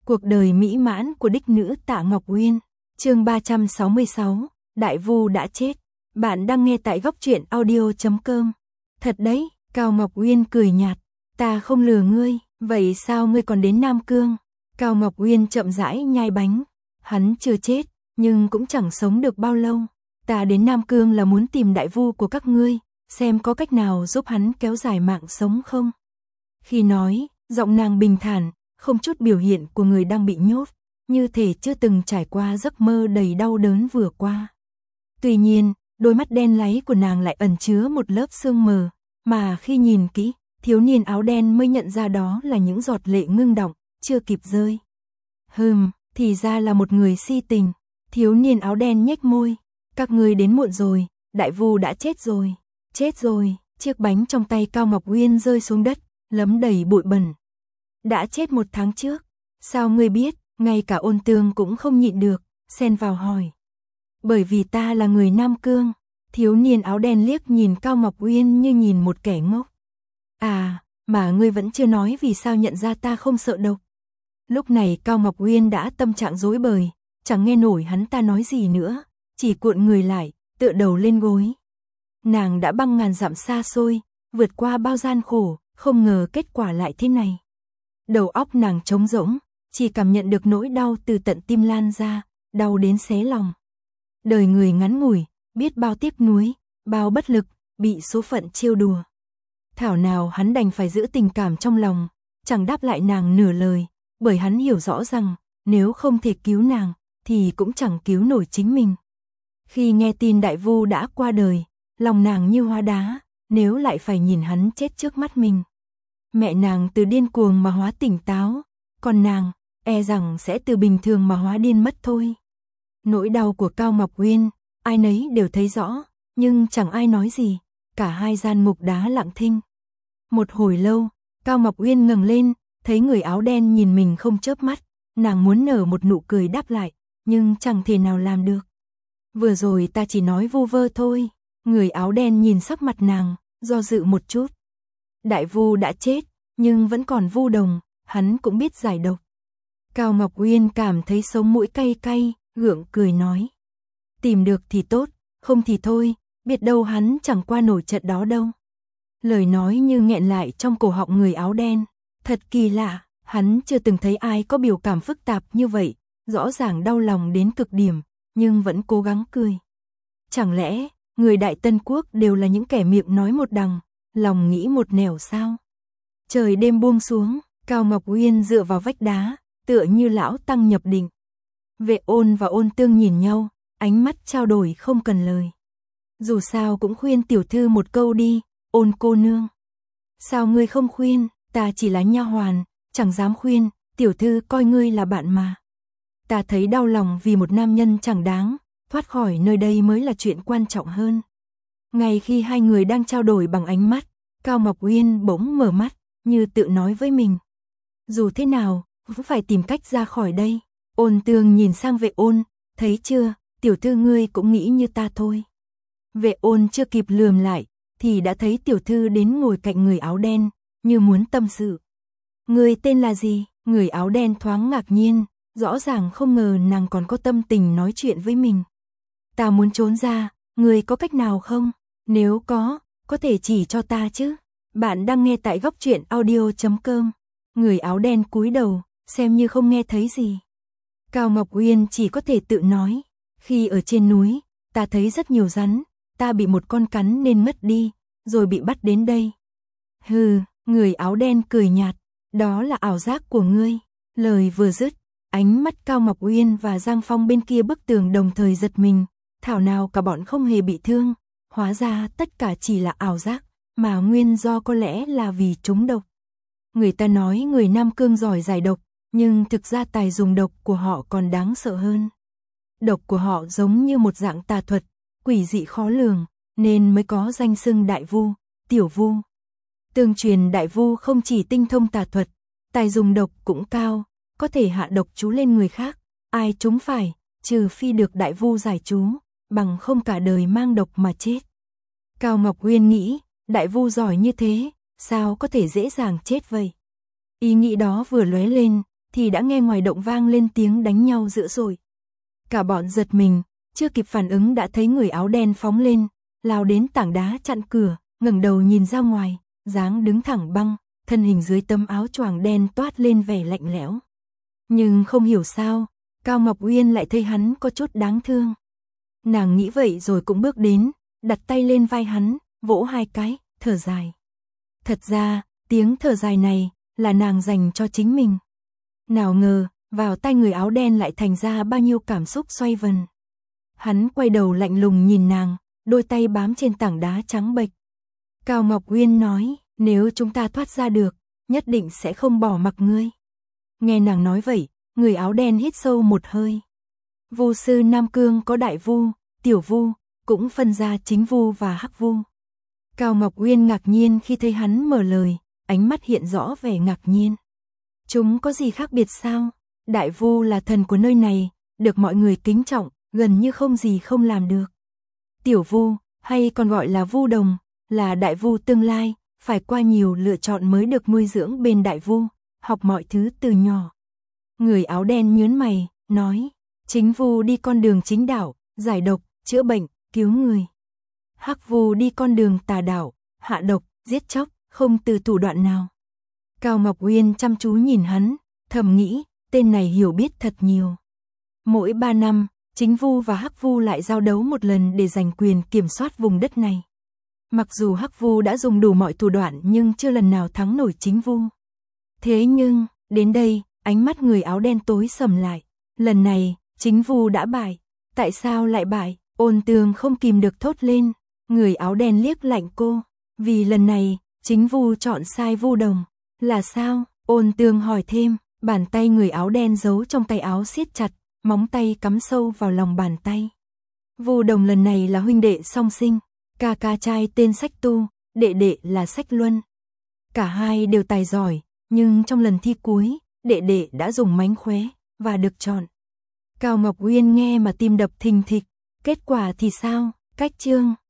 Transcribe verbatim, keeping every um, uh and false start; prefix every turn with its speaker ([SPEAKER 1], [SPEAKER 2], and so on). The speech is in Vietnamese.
[SPEAKER 1] Cuộc đời mỹ mãn của đích nữ Tạ Ngọc Uyên. Chương ba trăm sáu mươi sáu, Đại Vu đã chết. Bạn đang nghe tại góc truyện audio chấm com. Thật đấy, Cao Ngọc Uyên cười nhạt, ta không lừa ngươi, vậy sao ngươi còn đến Nam Cương? Cao Ngọc Uyên chậm rãi nhai bánh, hắn chưa chết, nhưng cũng chẳng sống được bao lâu. Ta đến Nam Cương là muốn tìm đại vu của các ngươi, xem có cách nào giúp hắn kéo dài mạng sống không? Khi nói, giọng nàng bình thản, không chút biểu hiện của người đang bị nhốt, như thể chưa từng trải qua giấc mơ đầy đau đớn vừa qua. Tuy nhiên, đôi mắt đen láy của nàng lại ẩn chứa một lớp sương mờ, mà khi nhìn kỹ, thiếu niên áo đen mới nhận ra đó là những giọt lệ ngưng đọng, chưa kịp rơi. Hừm, thì ra là một người si tình. Thiếu niên áo đen nhếch môi, các ngươi đến muộn rồi, đại vu đã chết rồi, chết rồi. Chiếc bánh trong tay Cao Ngọc Uyên rơi xuống đất, lấm đầy bụi bẩn. Đã chết một tháng trước, sao ngươi biết? Ngay cả Ôn Tương cũng không nhịn được, xen vào hỏi. Bởi vì ta là người Nam Cương. Thiếu niên áo đen liếc nhìn Cao Ngọc Uyên như nhìn một kẻ ngốc. À, mà ngươi vẫn chưa nói vì sao nhận ra ta không sợ độc. Lúc này Cao Ngọc Uyên đã tâm trạng rối bời, chẳng nghe nổi hắn ta nói gì nữa, chỉ cuộn người lại, tựa đầu lên gối. Nàng đã băng ngàn dặm xa xôi, vượt qua bao gian khổ, không ngờ kết quả lại thế này. Đầu óc nàng trống rỗng, chỉ cảm nhận được nỗi đau từ tận tim lan ra, đau đến xé lòng. Đời người ngắn ngủi, biết bao tiếc nuối, bao bất lực, bị số phận trêu đùa. Thảo nào hắn đành phải giữ tình cảm trong lòng, chẳng đáp lại nàng nửa lời, bởi hắn hiểu rõ rằng, nếu không thể cứu nàng, thì cũng chẳng cứu nổi chính mình. Khi nghe tin đại vu đã qua đời, lòng nàng như hóa đá, nếu lại phải nhìn hắn chết trước mắt mình. Mẹ nàng từ điên cuồng mà hóa tỉnh táo, còn nàng, e rằng sẽ từ bình thường mà hóa điên mất thôi. Nỗi đau của Cao Ngọc Uyên, ai nấy đều thấy rõ, nhưng chẳng ai nói gì, cả hai gian ngục đá lặng thinh. Một hồi lâu, Cao Ngọc Uyên ngẩng lên, thấy người áo đen nhìn mình không chớp mắt, nàng muốn nở một nụ cười đáp lại, nhưng chẳng thể nào làm được. Vừa rồi ta chỉ nói vu vơ thôi. Người áo đen nhìn sắc mặt nàng, do dự một chút. Đại vu đã chết, nhưng vẫn còn vu đồng, hắn cũng biết giải độc. Cao Ngọc Uyên cảm thấy sống mũi cay cay, gượng cười nói. Tìm được thì tốt, không thì thôi, biết đâu hắn chẳng qua nổi trận đó đâu. Lời nói như nghẹn lại trong cổ họng người áo đen, thật kỳ lạ, hắn chưa từng thấy ai có biểu cảm phức tạp như vậy, rõ ràng đau lòng đến cực điểm, nhưng vẫn cố gắng cười. Chẳng lẽ, người Đại Tân Quốc đều là những kẻ miệng nói một đằng, lòng nghĩ một nẻo sao? Trời đêm buông xuống, Cao Ngọc Uyên dựa vào vách đá, tựa như lão tăng nhập định. Vệ Ôn và Ôn Tương nhìn nhau, ánh mắt trao đổi không cần lời. Dù sao cũng khuyên tiểu thư một câu đi, Ôn cô nương. Sao ngươi không khuyên, ta chỉ là nha hoàn, chẳng dám khuyên, tiểu thư coi ngươi là bạn mà. Ta thấy đau lòng vì một nam nhân chẳng đáng, thoát khỏi nơi đây mới là chuyện quan trọng hơn. Ngay khi hai người đang trao đổi bằng ánh mắt, Cao Ngọc Uyên bỗng mở mắt, như tự nói với mình. Dù thế nào, cũng phải tìm cách ra khỏi đây. Ôn Tương nhìn sang Vệ Ôn, thấy chưa, tiểu thư ngươi cũng nghĩ như ta thôi. Vệ Ôn chưa kịp lườm lại, thì đã thấy tiểu thư đến ngồi cạnh người áo đen, như muốn tâm sự. Người tên là gì? Người áo đen thoáng ngạc nhiên, rõ ràng không ngờ nàng còn có tâm tình nói chuyện với mình. Ta muốn trốn ra, người có cách nào không? Nếu có, có thể chỉ cho ta chứ? Bạn đang nghe tại góc truyện audio chấm com. Người áo đen cúi đầu, xem như không nghe thấy gì. Cao Ngọc Uyên chỉ có thể tự nói. Khi ở trên núi, ta thấy rất nhiều rắn, ta bị một con cắn nên mất đi, rồi bị bắt đến đây. Hừ, người áo đen cười nhạt, đó là ảo giác của ngươi. Lời vừa dứt, ánh mắt Cao Ngọc Uyên và Giang Phong bên kia bức tường đồng thời giật mình, thảo nào cả bọn không hề bị thương, hóa ra tất cả chỉ là ảo giác, mà nguyên do có lẽ là vì trúng độc. Người ta nói người Nam Cương giỏi giải độc, nhưng thực ra tài dùng độc của họ còn đáng sợ hơn. Độc của họ giống như một dạng tà thuật, quỷ dị khó lường, nên mới có danh xưng đại vu, tiểu vu. Tương truyền đại vu không chỉ tinh thông tà thuật, tài dùng độc cũng cao, có thể hạ độc chú lên người khác, ai trúng phải, trừ phi được đại vu giải chú, bằng không cả đời mang độc mà chết. Cao Ngọc Uyên nghĩ, đại vu giỏi như thế, sao có thể dễ dàng chết vậy? Ý nghĩ đó vừa lóe lên, thì đã nghe ngoài động vang lên tiếng đánh nhau dữ dội. Cả bọn giật mình, chưa kịp phản ứng đã thấy người áo đen phóng lên, lao đến tảng đá chặn cửa, ngẩng đầu nhìn ra ngoài, dáng đứng thẳng băng, thân hình dưới tấm áo choàng đen toát lên vẻ lạnh lẽo. Nhưng không hiểu sao, Cao Ngọc Uyên lại thấy hắn có chút đáng thương. Nàng nghĩ vậy rồi cũng bước đến, đặt tay lên vai hắn, vỗ hai cái, thở dài. Thật ra, tiếng thở dài này là nàng dành cho chính mình. Nào ngờ, vào tai người áo đen lại thành ra bao nhiêu cảm xúc xoay vần. Hắn quay đầu lạnh lùng nhìn nàng, đôi tay bám trên tảng đá trắng bệch. Cao Ngọc Uyên nói, nếu chúng ta thoát ra được, nhất định sẽ không bỏ mặc ngươi. Nghe nàng nói vậy, người áo đen hít sâu một hơi. Vu sư Nam Cương có đại vu, tiểu vu, cũng phân ra chính vu và hắc vu. Cao Ngọc Uyên ngạc nhiên khi thấy hắn mở lời, ánh mắt hiện rõ vẻ ngạc nhiên. Chúng có gì khác biệt sao? Đại vu là thần của nơi này, được mọi người kính trọng, gần như không gì không làm được. Tiểu vu, hay còn gọi là vu đồng, là đại vu tương lai, phải qua nhiều lựa chọn mới được nuôi dưỡng bên đại vu, học mọi thứ từ nhỏ. Người áo đen nhướng mày, nói, chính vu đi con đường chính đạo, giải độc, chữa bệnh, cứu người. Hắc vu đi con đường tà đạo, hạ độc, giết chóc, không từ thủ đoạn nào. Cao Ngọc Uyên chăm chú nhìn hắn, thầm nghĩ, tên này hiểu biết thật nhiều. Mỗi ba năm, chính vu và hắc vu lại giao đấu một lần để giành quyền kiểm soát vùng đất này. Mặc dù hắc vu đã dùng đủ mọi thủ đoạn nhưng chưa lần nào thắng nổi chính vu. Thế nhưng, đến đây, ánh mắt người áo đen tối sầm lại. Lần này, chính vu đã bại. Tại sao lại bại? Ôn Tường không kìm được thốt lên. Người áo đen liếc lạnh cô. Vì lần này, chính vu chọn sai vu đồng. Là sao? Ôn Tường hỏi thêm. Bàn tay người áo đen giấu trong tay áo siết chặt, móng tay cắm sâu vào lòng bàn tay. Vu đồng lần này là huynh đệ song sinh. Ca ca trai tên Sách Tu, đệ đệ là Sách Luân. Cả hai đều tài giỏi, nhưng trong lần thi cuối, đệ đệ đã dùng mánh khóe và được chọn. Cao Ngọc Uyên nghe mà tim đập thình thịch. Kết quả thì sao? Cách chương